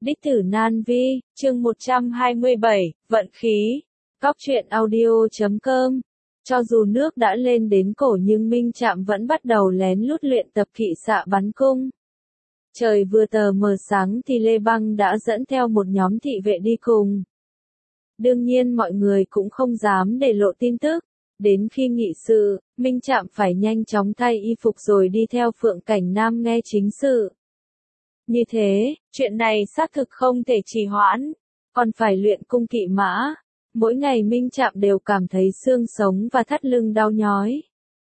Đích tử Nan Vi, chương 127, vận khí. Góc truyện audio.com. Cho dù nước đã lên đến cổ nhưng Minh Trạm vẫn bắt đầu lén lút luyện tập kỵ xạ bắn cung. Trời vừa tờ mờ sáng thì Lê Băng đã dẫn theo một nhóm thị vệ đi cùng. Đương nhiên mọi người cũng không dám để lộ tin tức. Đến khi nghị sự, Minh Trạm phải nhanh chóng thay y phục rồi đi theo Phượng Cảnh Nam nghe chính sự. Như thế, chuyện này xác thực không thể trì hoãn, còn phải luyện cung kỵ mã. Mỗi ngày Minh Trạm đều cảm thấy xương sống và thắt lưng đau nhói.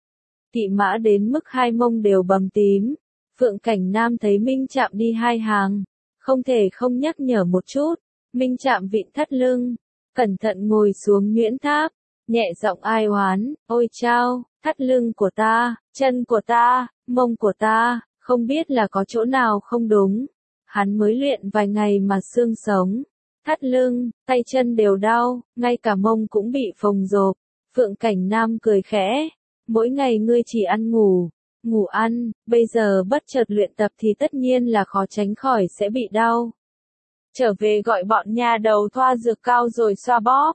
Kỵ mã đến mức hai mông đều bầm tím. Phượng Cảnh Nam thấy Minh Trạm đi hai hàng, không thể không nhắc nhở một chút. Minh Trạm vịn thắt lưng, cẩn thận ngồi xuống nhuyễn tháp, nhẹ giọng ai oán, ôi chao, thắt lưng của ta, chân của ta, mông của ta. Không biết là có chỗ nào không đúng. Hắn mới luyện vài ngày mà xương sống, thắt lưng, tay chân đều đau, ngay cả mông cũng bị phồng rộp. Phượng Cảnh Nam cười khẽ. Mỗi ngày ngươi chỉ ăn ngủ, ngủ ăn, bây giờ bất chợt luyện tập thì tất nhiên là khó tránh khỏi sẽ bị đau. Trở về gọi bọn nhà đầu thoa dược cao rồi xoa bóp.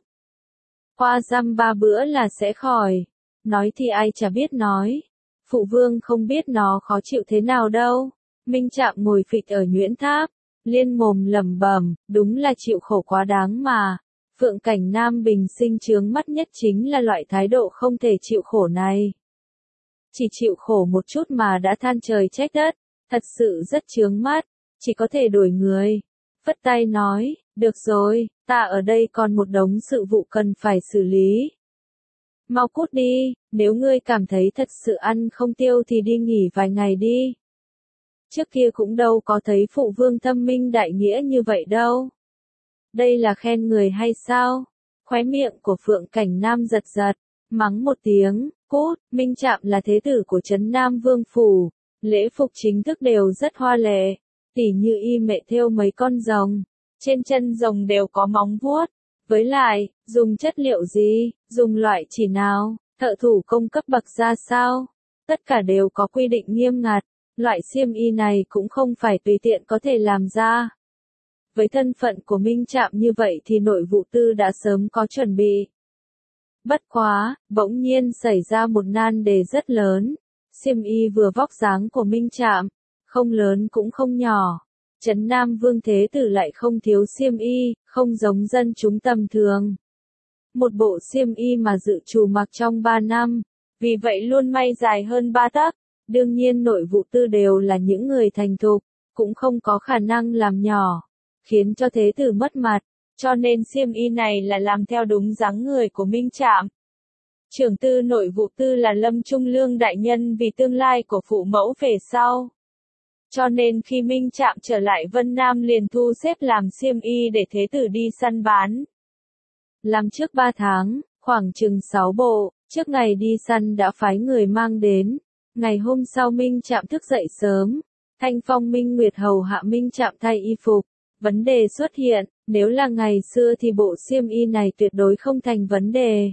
Qua dăm 3 bữa là sẽ khỏi. Nói thì ai chả biết nói. Phụ vương không biết nó khó chịu thế nào đâu. Minh Trạm ngồi phịch ở nhuyễn tháp, liên mồm lẩm bẩm, đúng là chịu khổ quá đáng mà. Phượng Cảnh Nam bình sinh chướng mắt nhất chính là loại thái độ không thể chịu khổ này. Chỉ chịu khổ một chút mà đã than trời trách đất, thật sự rất chướng mắt, chỉ có thể đổi người. Phất tay nói, được rồi, ta ở đây còn một đống sự vụ cần phải xử lý. Mau cút đi, nếu ngươi cảm thấy thật sự ăn không tiêu thì đi nghỉ vài ngày đi. Trước kia cũng đâu có thấy phụ vương thâm minh đại nghĩa như vậy đâu. Đây là khen người hay sao? Khóe miệng của Phượng Cảnh Nam giật giật, mắng một tiếng, cút. Minh Trạm là thế tử của Trấn Nam Vương Phủ, lễ phục chính thức đều rất hoa lệ, tỉ như y mẹ thêu mấy con rồng, trên chân rồng đều có móng vuốt. Với lại, dùng chất liệu gì, dùng loại chỉ nào, thợ thủ công cấp bậc ra sao, tất cả đều có quy định nghiêm ngặt, loại xiêm y này cũng không phải tùy tiện có thể làm ra. Với thân phận của Minh Trạm như vậy thì nội vụ tư đã sớm có chuẩn bị. Bất quá, bỗng nhiên xảy ra một nan đề rất lớn, xiêm y vừa vóc dáng của Minh Trạm, không lớn cũng không nhỏ. Trấn Nam Vương Thế Tử lại không thiếu xiêm y, không giống dân chúng tầm thường. Một bộ xiêm y mà dự trù mặc trong 3 năm, vì vậy luôn may dài hơn 3 tấc. Đương nhiên nội vụ tư đều là những người thành thục, cũng không có khả năng làm nhỏ, khiến cho Thế Tử mất mặt, cho nên xiêm y này là làm theo đúng dáng người của Minh Trạm. Trưởng tư nội vụ tư là Lâm Trung Lương đại nhân vì tương lai của phụ mẫu về sau. Cho nên khi Minh Trạm trở lại Vân Nam liền thu xếp làm xiêm y để Thế Tử đi săn bán. Làm trước 3 tháng, khoảng chừng 6 bộ, trước ngày đi săn đã phái người mang đến. Ngày hôm sau Minh Trạm thức dậy sớm, Thanh Phong Minh Nguyệt hầu hạ Minh Trạm thay y phục. Vấn đề xuất hiện, nếu là ngày xưa thì bộ xiêm y này tuyệt đối không thành vấn đề.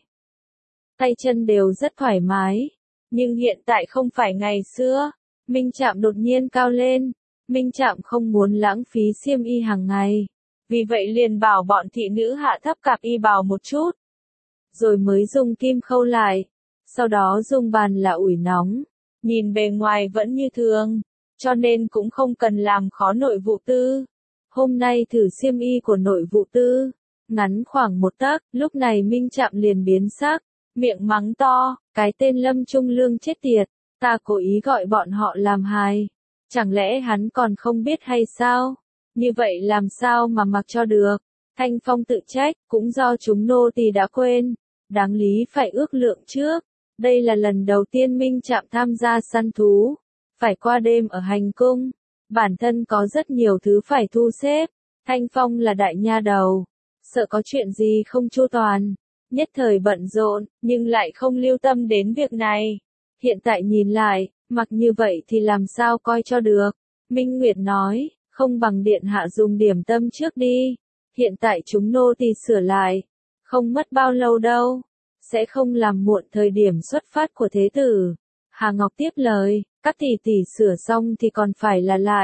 Tay chân đều rất thoải mái, nhưng hiện tại không phải ngày xưa. Minh Trạm đột nhiên cao lên, Minh Trạm không muốn lãng phí xiêm y hàng ngày, vì vậy liền bảo bọn thị nữ hạ thấp cạp y bào một chút, rồi mới dùng kim khâu lại, sau đó dùng bàn là ủi nóng, nhìn bề ngoài vẫn như thường, cho nên cũng không cần làm khó nội vụ tư. Hôm nay thử xiêm y của nội vụ tư, ngắn khoảng 1 tấc, lúc này Minh Trạm liền biến sắc, miệng mắng to, cái tên Lâm Trung Lương chết tiệt. Ta cố ý gọi bọn họ làm hài. Chẳng lẽ hắn còn không biết hay sao? Như vậy làm sao mà mặc cho được? Thanh Phong tự trách, cũng do chúng nô tỳ đã quên. Đáng lý phải ước lượng trước. Đây là lần đầu tiên Minh Trạm tham gia săn thú. Phải qua đêm ở hành cung. Bản thân có rất nhiều thứ phải thu xếp. Thanh Phong là đại nha đầu. Sợ có chuyện gì không chu toàn. Nhất thời bận rộn, nhưng lại không lưu tâm đến việc này. Hiện tại nhìn lại, mặc như vậy thì làm sao coi cho được. Minh Nguyệt nói, không bằng điện hạ dùng điểm tâm trước đi. Hiện tại chúng nô tỳ sửa lại. Không mất bao lâu đâu. Sẽ không làm muộn thời điểm xuất phát của Thế Tử. Hà Ngọc tiếp lời, các tỷ tỷ sửa xong thì còn phải là lại.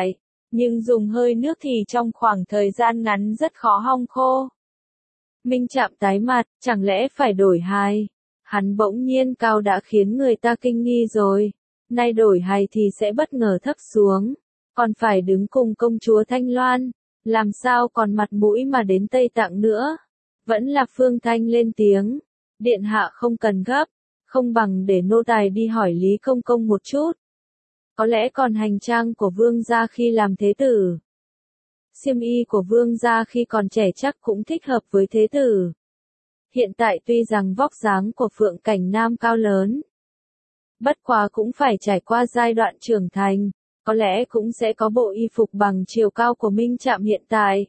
nhưng dùng hơi nước thì trong khoảng thời gian ngắn rất khó hong khô. Minh Trạm tái mặt, chẳng lẽ phải đổi hài? Hắn bỗng nhiên cao đã khiến người ta kinh nghi rồi. Nay đổi hài thì sẽ bất ngờ thấp xuống. Còn phải đứng cùng công chúa Thanh Loan. Làm sao còn mặt mũi mà đến Tây Tạng nữa? Vẫn là Phương Thanh lên tiếng. Điện hạ không cần gấp. Không bằng để nô tài đi hỏi Lý Công Công một chút. Có lẽ còn hành trang của vương gia khi làm thế tử. Xiêm y của vương gia khi còn trẻ chắc cũng thích hợp với thế tử. Hiện tại tuy rằng vóc dáng của Phượng Cảnh Nam cao lớn, bất quá cũng phải trải qua giai đoạn trưởng thành, có lẽ cũng sẽ có bộ y phục bằng chiều cao của Minh Trạm hiện tại.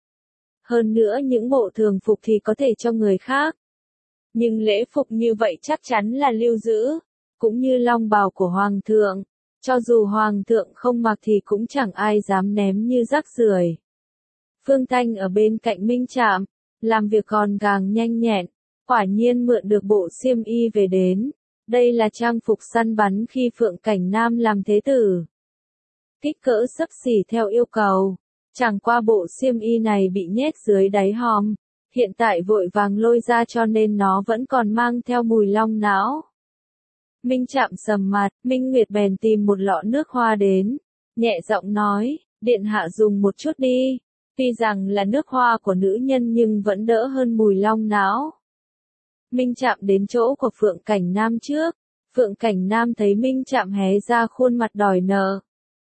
Hơn nữa những bộ thường phục thì có thể cho người khác. Nhưng lễ phục như vậy chắc chắn là lưu giữ, cũng như long bào của Hoàng thượng. Cho dù Hoàng thượng không mặc thì cũng chẳng ai dám ném như rác rưởi. Phương Thanh ở bên cạnh Minh Trạm, làm việc còn càng nhanh nhẹn, quả nhiên mượn được bộ xiêm y về đến. Đây là trang phục săn bắn khi Phượng Cảnh Nam làm thế tử. Kích cỡ xấp xỉ theo yêu cầu, chẳng qua bộ xiêm y này bị nhét dưới đáy hòm, hiện tại vội vàng lôi ra cho nên nó vẫn còn mang theo mùi long não. Minh Trạm sầm mặt, Minh Nguyệt bèn tìm một lọ nước hoa đến, nhẹ giọng nói, điện hạ dùng một chút đi, tuy rằng là nước hoa của nữ nhân nhưng vẫn đỡ hơn mùi long não. Minh Trạm đến chỗ của Phượng Cảnh Nam trước, Phượng Cảnh Nam thấy Minh Trạm hé ra khuôn mặt đòi nợ.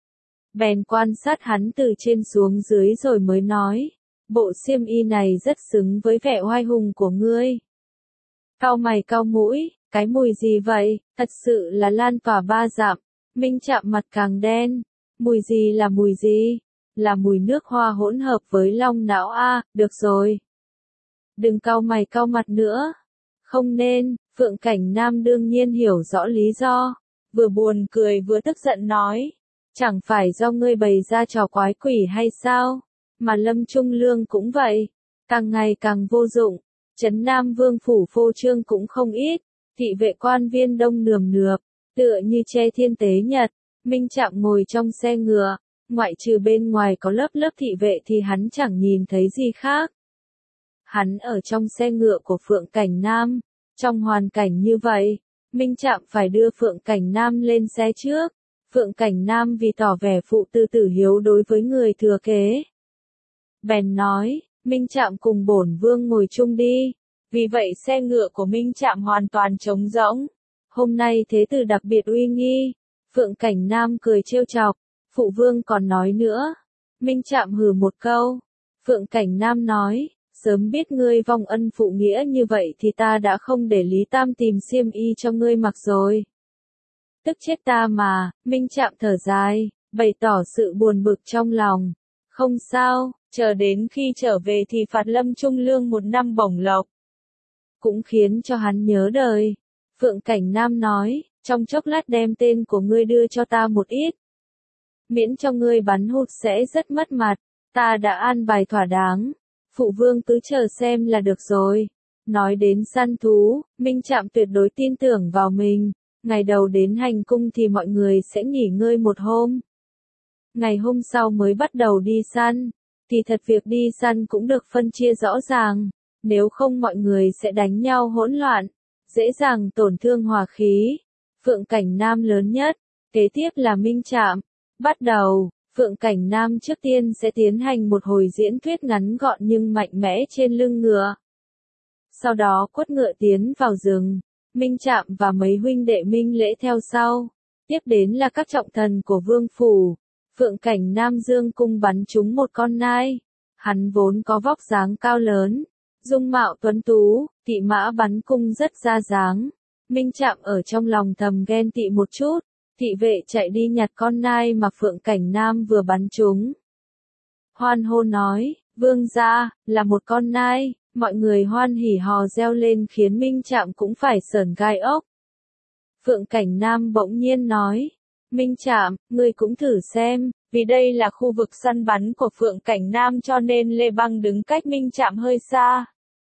Bèn quan sát hắn từ trên xuống dưới rồi mới nói, bộ xiêm y này rất xứng với vẻ oai hùng của ngươi. Cau mày cau mũi, cái mùi gì vậy, thật sự là lan tỏa ba dặm. Minh Trạm mặt càng đen, mùi gì là mùi gì? Là mùi nước hoa hỗn hợp với long não a, được rồi. Đừng cau mày cau mặt nữa. Không nên, Phượng Cảnh Nam đương nhiên hiểu rõ lý do, vừa buồn cười vừa tức giận nói, chẳng phải do ngươi bày ra trò quái quỷ hay sao, mà Lâm Trung Lương cũng vậy, càng ngày càng vô dụng, Trấn Nam Vương phủ phô trương cũng không ít, thị vệ quan viên đông nườm nượp, tựa như che thiên tế nhật. Minh Trạm ngồi trong xe ngựa, ngoại trừ bên ngoài có lớp lớp thị vệ thì hắn chẳng nhìn thấy gì khác. Hắn ở trong xe ngựa của Phượng Cảnh Nam, trong hoàn cảnh như vậy, Minh Trạm phải đưa Phượng Cảnh Nam lên xe trước. Phượng Cảnh Nam vì tỏ vẻ phụ tư tử hiếu đối với người thừa kế, bèn nói, Minh Trạm cùng bổn vương ngồi chung đi. Vì vậy xe ngựa của Minh Trạm hoàn toàn trống rỗng. Hôm nay thế tử đặc biệt uy nghi. Phượng Cảnh Nam cười trêu chọc, phụ vương còn nói nữa. Minh Trạm hừ một câu. Phượng Cảnh Nam nói, sớm biết ngươi vong ân phụ nghĩa như vậy thì ta đã không để Lý Tam tìm xiêm y cho ngươi mặc rồi. Tức chết ta mà, Minh Trạm thở dài, bày tỏ sự buồn bực trong lòng. Không sao, chờ đến khi trở về thì phạt Lâm Trung Lương 1 năm bổng lộc. Cũng khiến cho hắn nhớ đời. Phượng Cảnh Nam nói, trong chốc lát đem tên của ngươi đưa cho ta một ít. Miễn cho ngươi bắn hụt sẽ rất mất mặt, ta đã an bài thỏa đáng. Phụ vương cứ chờ xem là được rồi. Nói đến săn thú, Minh Trạm tuyệt đối tin tưởng vào mình. Ngày đầu đến hành cung thì mọi người sẽ nghỉ ngơi một hôm. Ngày hôm sau mới bắt đầu đi săn. Thì thật việc đi săn cũng được phân chia rõ ràng. Nếu không mọi người sẽ đánh nhau hỗn loạn, dễ dàng tổn thương hòa khí. Phượng Cảnh Nam lớn nhất, kế tiếp là Minh Trạm. Bắt đầu, Phượng Cảnh Nam trước tiên sẽ tiến hành một hồi diễn thuyết ngắn gọn nhưng mạnh mẽ trên lưng ngựa. Sau đó quất ngựa tiến vào rừng, Minh Trạm và mấy huynh đệ Minh Lễ theo sau. Tiếp đến là các trọng thần của vương phủ. Phượng Cảnh Nam dương cung bắn trúng một con nai. Hắn vốn có vóc dáng cao lớn, dung mạo tuấn tú, thị mã bắn cung rất ra dáng. Minh Trạm ở trong lòng thầm ghen tị một chút, thị vệ chạy đi nhặt con nai mà Phượng Cảnh Nam vừa bắn trúng. Hoan hô nói, vương gia, là một con nai, mọi người hoan hỉ hò reo lên khiến Minh Trạm cũng phải sởn gai ốc. Phượng Cảnh Nam bỗng nhiên nói, Minh Trạm, ngươi cũng thử xem, vì đây là khu vực săn bắn của Phượng Cảnh Nam cho nên Lê Băng đứng cách Minh Trạm hơi xa.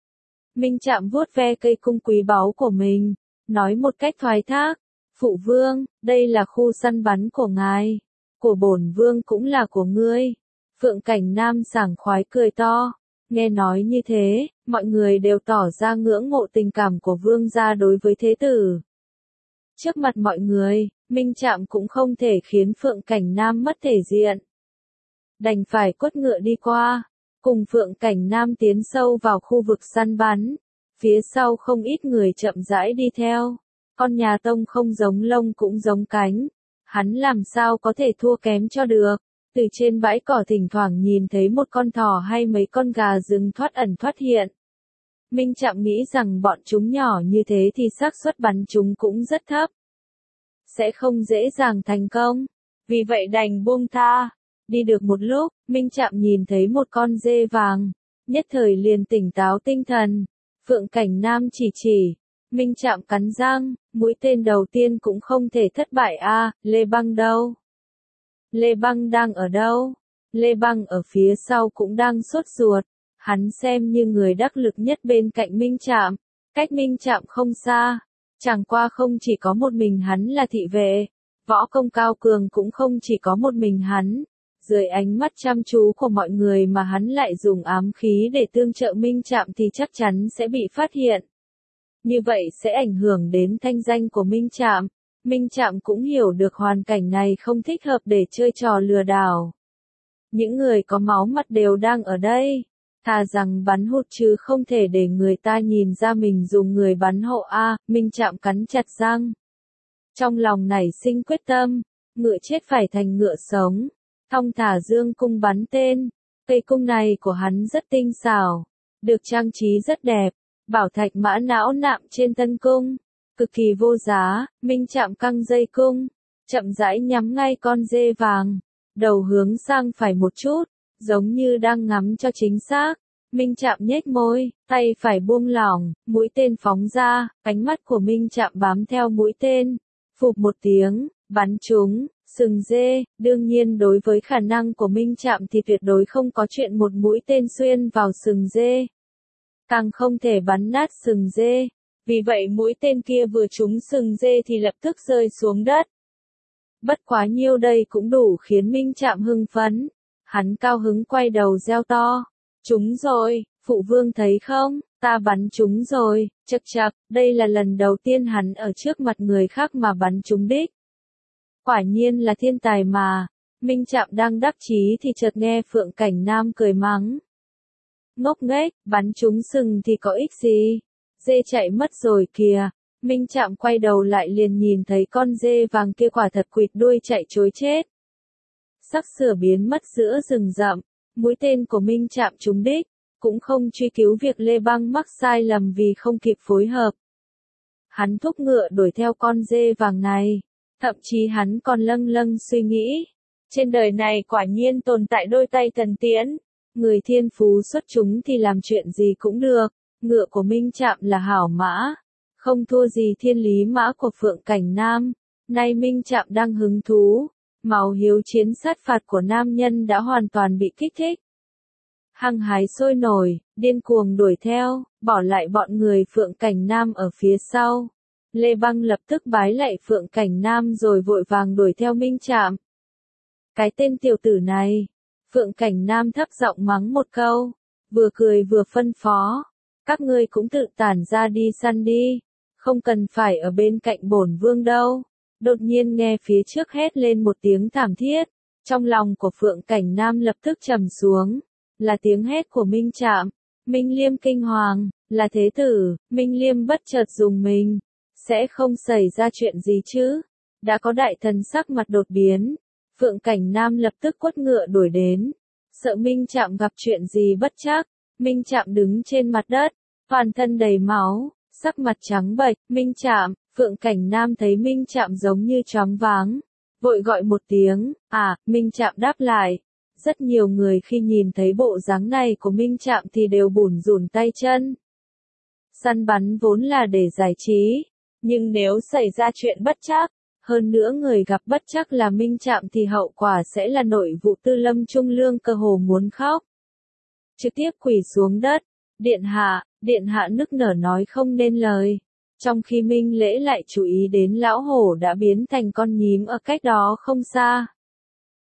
Minh Trạm vuốt ve cây cung quý báu của mình, nói một cách thoái thác, phụ vương, đây là khu săn bắn của ngài. của bổn vương cũng là của ngươi. Phượng Cảnh Nam sảng khoái cười to. Nghe nói như thế, mọi người đều tỏ ra ngưỡng mộ tình cảm của vương gia đối với thế tử. Trước mặt mọi người, Minh Trạm cũng không thể khiến Phượng Cảnh Nam mất thể diện. Đành phải quất ngựa đi qua, cùng Phượng Cảnh Nam tiến sâu vào khu vực săn bắn. Phía sau không ít người chậm rãi đi theo. Con nhà Tông không giống lông cũng giống cánh. Hắn làm sao có thể thua kém cho được. Từ trên bãi cỏ thỉnh thoảng nhìn thấy một con thỏ hay mấy con gà rừng thoát ẩn thoát hiện. Minh Trạm nghĩ rằng bọn chúng nhỏ như thế thì xác suất bắn chúng cũng rất thấp. Sẽ không dễ dàng thành công. Vì vậy đành buông tha. Đi được một lúc, Minh Trạm nhìn thấy một con dê vàng. Nhất thời liền tỉnh táo tinh thần. Phượng Cảnh Nam chỉ. Minh Trạm cắn răng, mũi tên đầu tiên cũng không thể thất bại a. Lê Băng đâu? Lê Băng đang ở đâu? Lê Băng ở phía sau cũng đang sốt ruột. Hắn xem như người đắc lực nhất bên cạnh Minh Trạm. Cách Minh Trạm không xa. Chẳng qua không chỉ có một mình hắn là thị vệ. Võ công cao cường cũng không chỉ có một mình hắn. Dưới ánh mắt chăm chú của mọi người mà hắn lại dùng ám khí để tương trợ Minh Trạm thì chắc chắn sẽ bị phát hiện. Như vậy sẽ ảnh hưởng đến thanh danh của Minh Trạm. Minh Trạm cũng hiểu được hoàn cảnh này không thích hợp để chơi trò lừa đảo. Những người có máu mặt đều đang ở đây. Thà rằng bắn hụt chứ không thể để người ta nhìn ra mình dùng người bắn hộ a. Minh Trạm cắn chặt răng. Trong lòng nảy sinh quyết tâm, ngựa chết phải thành ngựa sống. Thong thả dương cung bắn tên. Cây cung này của hắn rất tinh xảo, được trang trí rất đẹp. Bảo thạch mã não nạm trên thân cung, cực kỳ vô giá. Minh Trạm căng dây cung, chậm rãi nhắm ngay con dê vàng, đầu hướng sang phải một chút, giống như đang ngắm cho chính xác. Minh Trạm nhếch môi, tay phải buông lỏng, mũi tên phóng ra, ánh mắt của Minh Trạm bám theo mũi tên, phụp một tiếng, bắn trúng sừng dê. Đương nhiên đối với khả năng của Minh Trạm thì tuyệt đối không có chuyện một mũi tên xuyên vào sừng dê. Càng không thể bắn nát sừng dê. Vì vậy mũi tên kia vừa trúng sừng dê thì lập tức rơi xuống đất. Bất quá nhiêu đây cũng đủ khiến Minh Trạm hưng phấn. Hắn cao hứng quay đầu reo to. Trúng rồi, phụ vương thấy không, ta bắn trúng rồi. Chậc chậc, đây là lần đầu tiên hắn ở trước mặt người khác mà bắn trúng đích. Quả nhiên là thiên tài mà. Minh Trạm đang đắc chí thì chợt nghe Phượng Cảnh Nam cười mắng. Ngốc nghếch, bắn trúng sừng thì có ích gì? Dê chạy mất rồi kìa. Minh Trạm quay đầu lại liền nhìn thấy con dê vàng kia quả thật quỵt đuôi chạy trối chết. Sắc sửa biến mất giữa rừng rậm. Mũi tên của Minh Trạm trúng đích, cũng không truy cứu việc Lê Băng mắc sai lầm vì không kịp phối hợp. Hắn thúc ngựa đuổi theo con dê vàng này. Thậm chí hắn còn lâng lâng suy nghĩ. Trên đời này quả nhiên tồn tại đôi tay thần tiễn. Người thiên phú xuất chúng thì làm chuyện gì cũng được. Ngựa của Minh Trạm là hảo mã. Không thua gì thiên lý mã của Phượng Cảnh Nam. Nay Minh Trạm đang hứng thú. Máu hiếu chiến sát phạt của nam nhân đã hoàn toàn bị kích thích. Hăng hái sôi nổi, điên cuồng đuổi theo, bỏ lại bọn người Phượng Cảnh Nam ở phía sau. Lê Băng lập tức bái lạy Phượng Cảnh Nam rồi vội vàng đuổi theo Minh Trạm. Cái tên tiểu tử này. Phượng Cảnh Nam thấp giọng mắng một câu, vừa cười vừa phân phó. Các ngươi cũng tự tản ra đi săn đi, không cần phải ở bên cạnh bổn vương đâu. Đột nhiên nghe phía trước hét lên một tiếng thảm thiết. Trong lòng của Phượng Cảnh Nam lập tức trầm xuống. Là tiếng hét của Minh Trạm. Minh Liêm kinh hoàng, là thế tử. Minh Liêm bất chợt dùng mình. Sẽ không xảy ra chuyện gì chứ? Đã có đại thần sắc mặt đột biến. Phượng Cảnh Nam lập tức quất ngựa đuổi đến. Sợ Minh Trạm gặp chuyện gì bất trắc. Minh Trạm đứng trên mặt đất, toàn thân đầy máu, sắc mặt trắng bệch. Minh Trạm. Phượng Cảnh Nam thấy Minh Trạm giống như choáng váng, vội gọi một tiếng. Minh Trạm đáp lại. Rất nhiều người khi nhìn thấy bộ dáng này của Minh Trạm thì đều bủn rủn tay chân. Săn bắn vốn là để giải trí, nhưng nếu xảy ra chuyện bất trắc, hơn nữa người gặp bất trắc là Minh Trạm thì hậu quả sẽ là nội vụ tư Lâm Trung Lương cơ hồ muốn khóc. Trực tiếp quỳ xuống đất. Điện hạ nức nở nói không nên lời. Trong khi Minh Lễ lại chú ý đến lão hổ đã biến thành con nhím ở cách đó không xa.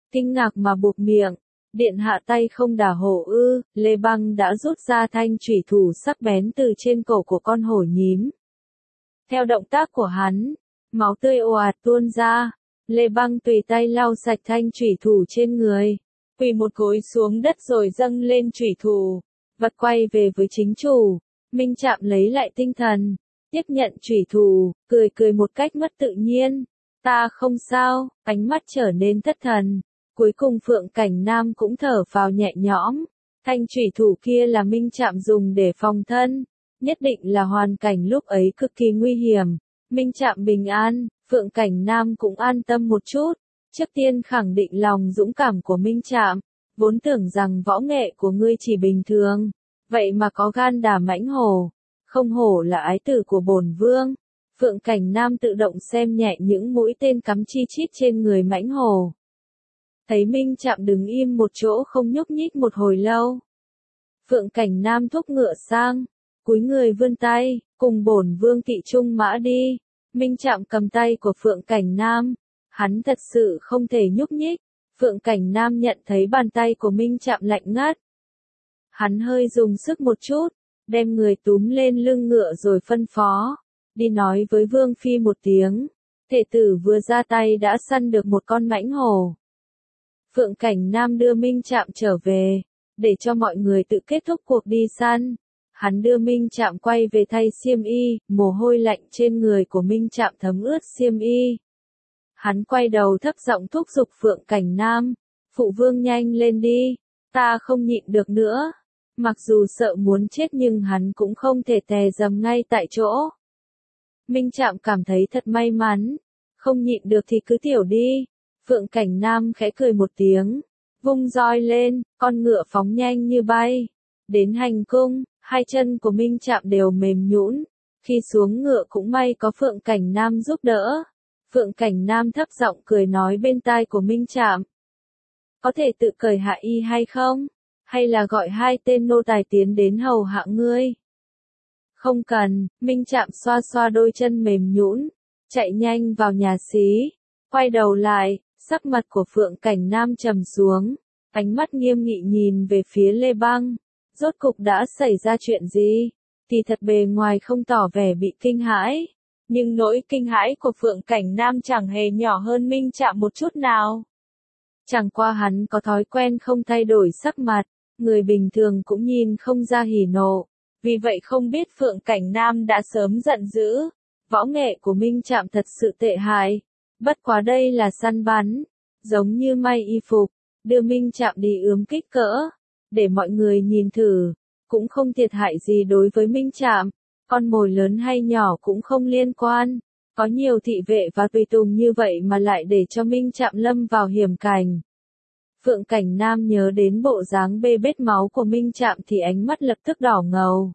kinh ngạc mà buộc miệng. Điện hạ tay không đả hổ ư? Lê Băng đã rút ra thanh chủy thủ sắc bén từ trên cổ của con hổ nhím. Theo động tác của hắn, máu tươi ồ ạt tuôn ra. Lê Băng tùy tay lau sạch thanh chủy thủ trên người, quỳ một gối xuống đất rồi dâng lên chủy thủ, vật quay về với chính chủ. Minh Trạm lấy lại tinh thần, tiếp nhận chủy thủ, cười cười một cách mất tự nhiên. Ta không sao, ánh mắt trở nên thất thần. Cuối cùng Phượng Cảnh Nam cũng thở phào nhẹ nhõm. Thanh chủy thủ kia là Minh Trạm dùng để phòng thân, nhất định là hoàn cảnh lúc ấy cực kỳ nguy hiểm. Minh Trạm bình an, Phượng Cảnh Nam cũng an tâm một chút. Trước tiên khẳng định lòng dũng cảm của Minh Trạm, vốn tưởng rằng võ nghệ của ngươi chỉ bình thường, vậy mà có gan đả mãnh hổ. Không hổ là ái tử của bổn vương. Phượng Cảnh Nam tự động xem nhẹ những mũi tên cắm chi chít trên người mãnh hổ. Thấy Minh Trạm đứng im một chỗ không nhúc nhích một hồi lâu. Phượng Cảnh Nam thúc ngựa sang, cúi người vươn tay, cùng bổn vương kỵ trung mã đi. Minh Trạm cầm tay của Phượng Cảnh Nam, hắn thật sự không thể nhúc nhích. Phượng Cảnh Nam nhận thấy bàn tay của Minh Trạm lạnh ngắt. Hắn hơi dùng sức một chút, đem người túm lên lưng ngựa rồi phân phó, đi nói với Vương Phi một tiếng, thể tử vừa ra tay đã săn được một con mãnh hổ. Phượng Cảnh Nam đưa Minh Trạm trở về, để cho mọi người tự kết thúc cuộc đi săn. Hắn đưa Minh Trạm quay về thay xiêm y, mồ hôi lạnh trên người của Minh Trạm thấm ướt xiêm y. Hắn quay đầu thấp giọng thúc giục Phượng Cảnh Nam, phụ vương nhanh lên đi, ta không nhịn được nữa. Mặc dù sợ muốn chết nhưng hắn cũng không thể tè dầm ngay tại chỗ. Minh Trạm cảm thấy thật may mắn, không nhịn được thì cứ tiểu đi. Phượng Cảnh Nam khẽ cười một tiếng, vung roi lên, con ngựa phóng nhanh như bay. Đến hành cung, hai chân của Minh Trạm đều mềm nhũn. Khi xuống ngựa cũng may có Phượng Cảnh Nam giúp đỡ. Phượng Cảnh Nam thấp giọng cười nói bên tai của Minh Trạm. Có thể tự cởi hạ y hay không? Hay là gọi hai tên nô tài tiến đến hầu hạ ngươi? Không cần, Minh Trạm xoa xoa đôi chân mềm nhũn, chạy nhanh vào nhà xí. Quay đầu lại, sắc mặt của Phượng Cảnh Nam trầm xuống, ánh mắt nghiêm nghị nhìn về phía Lê Băng. Rốt cục đã xảy ra chuyện gì? Thì thật bề ngoài không tỏ vẻ bị kinh hãi, nhưng nỗi kinh hãi của Phượng Cảnh Nam chẳng hề nhỏ hơn Minh Trạm một chút nào. Chẳng qua hắn có thói quen không thay đổi sắc mặt, người bình thường cũng nhìn không ra hỉ nộ, vì vậy không biết Phượng Cảnh Nam đã sớm giận dữ. Võ nghệ của Minh Trạm thật sự tệ hại, bất quá đây là săn bắn, giống như may y phục, đưa Minh Trạm đi ướm kích cỡ, để mọi người nhìn thử, cũng không thiệt hại gì đối với Minh Trạm, con mồi lớn hay nhỏ cũng không liên quan. Có nhiều thị vệ và tùy tùng như vậy mà lại để cho Minh Trạm lâm vào hiểm cảnh. Phượng Cảnh Nam nhớ đến bộ dáng bê bết máu của Minh Trạm thì ánh mắt lập tức đỏ ngầu.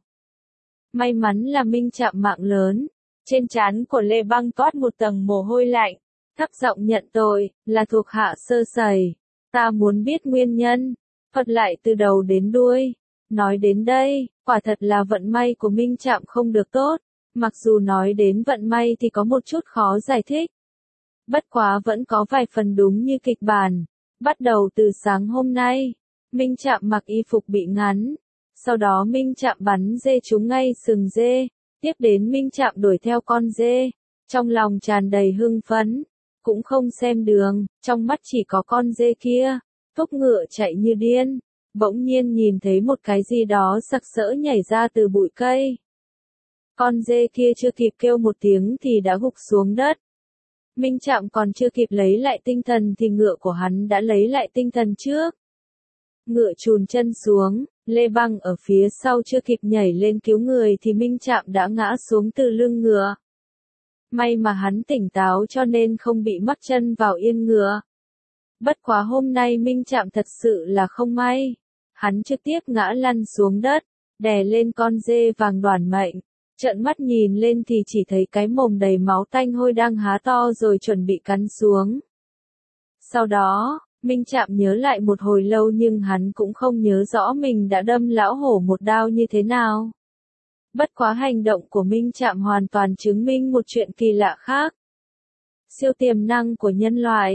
May mắn là Minh Trạm mạng lớn, trên trán của Lê Băng toát một tầng mồ hôi lạnh, thấp giọng nhận tội, là thuộc hạ sơ sẩy, ta muốn biết nguyên nhân, thuật lại từ đầu đến đuôi. Nói đến đây, quả thật là vận may của Minh Trạm không được tốt, mặc dù nói đến vận may thì có một chút khó giải thích. Bất quá vẫn có vài phần đúng như kịch bản. Bắt đầu từ sáng hôm nay, Minh Trạm mặc y phục bị ngắn, sau đó Minh Trạm bắn dê trúng ngay sừng dê, tiếp đến Minh Trạm đuổi theo con dê, trong lòng tràn đầy hưng phấn, cũng không xem đường, trong mắt chỉ có con dê kia, thúc ngựa chạy như điên, bỗng nhiên nhìn thấy một cái gì đó sặc sỡ nhảy ra từ bụi cây. Con dê kia chưa kịp kêu một tiếng thì đã gục xuống đất. Minh Trạm còn chưa kịp lấy lại tinh thần thì ngựa của hắn đã lấy lại tinh thần trước. Ngựa chùn chân xuống, Lê Băng ở phía sau chưa kịp nhảy lên cứu người thì Minh Trạm đã ngã xuống từ lưng ngựa. May mà hắn tỉnh táo cho nên không bị mắc chân vào yên ngựa. Bất quá hôm nay Minh Trạm thật sự là không may. Hắn trực tiếp ngã lăn xuống đất, đè lên con dê vàng đoản mệnh. Trợn mắt nhìn lên thì chỉ thấy cái mồm đầy máu tanh hôi đang há to rồi chuẩn bị cắn xuống. Sau đó, Minh Trạm nhớ lại một hồi lâu nhưng hắn cũng không nhớ rõ mình đã đâm lão hổ một đao như thế nào. Bất quá hành động của Minh Trạm hoàn toàn chứng minh một chuyện kỳ lạ khác. Siêu tiềm năng của nhân loại.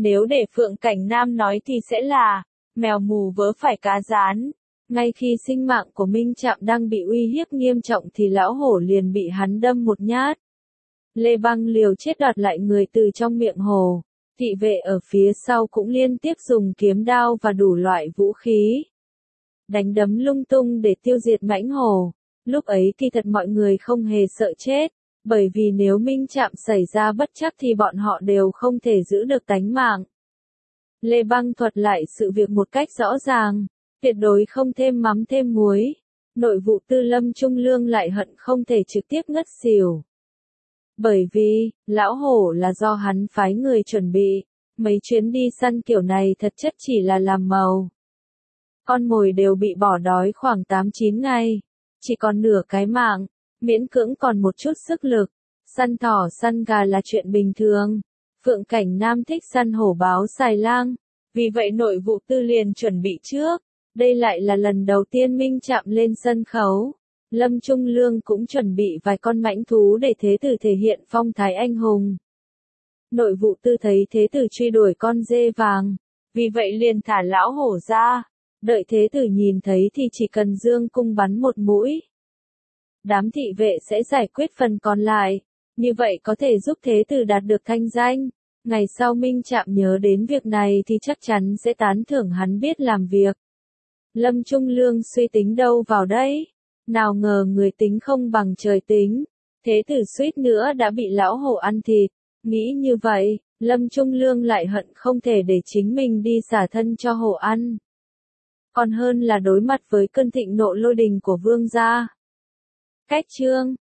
Nếu để Phượng Cảnh Nam nói thì sẽ là mèo mù vớ phải cá rán. Ngay khi sinh mạng của Minh Trạm đang bị uy hiếp nghiêm trọng thì lão hổ liền bị hắn đâm một nhát. Lê Băng liều chết đoạt lại người từ trong miệng hổ. Thị vệ ở phía sau cũng liên tiếp dùng kiếm đao và đủ loại vũ khí đánh đấm lung tung để tiêu diệt mãnh hổ. Lúc ấy thì thật mọi người không hề sợ chết, bởi vì nếu Minh Trạm xảy ra bất trắc thì bọn họ đều không thể giữ được tánh mạng. Lê Băng thuật lại sự việc một cách rõ ràng, tuyệt đối không thêm mắm thêm muối. Nội vụ tư Lâm Trung Lương lại hận không thể trực tiếp ngất xỉu. Bởi vì, lão hổ là do hắn phái người chuẩn bị, mấy chuyến đi săn kiểu này thật chất chỉ là làm màu. Con mồi đều bị bỏ đói khoảng 8-9 ngày, chỉ còn nửa cái mạng, miễn cưỡng còn một chút sức lực. Săn thỏ săn gà là chuyện bình thường. Phượng Cảnh Nam thích săn hổ báo xài lang, vì vậy nội vụ tư liền chuẩn bị trước. Đây lại là lần đầu tiên Minh Trạm lên sân khấu. Lâm Trung Lương cũng chuẩn bị vài con mãnh thú để thế tử thể hiện phong thái anh hùng. Nội vụ tư thấy thế tử truy đuổi con dê vàng, vì vậy liền thả lão hổ ra. Đợi thế tử nhìn thấy thì chỉ cần dương cung bắn một mũi. Đám thị vệ sẽ giải quyết phần còn lại, như vậy có thể giúp thế tử đạt được thanh danh. Ngày sau Minh Trạm nhớ đến việc này thì chắc chắn sẽ tán thưởng hắn biết làm việc. Lâm Trung Lương suy tính đâu vào đấy. Nào ngờ người tính không bằng trời tính. Thế tử suýt nữa đã bị lão hổ ăn thịt. Nghĩ như vậy, Lâm Trung Lương lại hận không thể để chính mình đi xả thân cho hổ ăn. Còn hơn là đối mặt với cơn thịnh nộ lôi đình của vương gia. Cách chương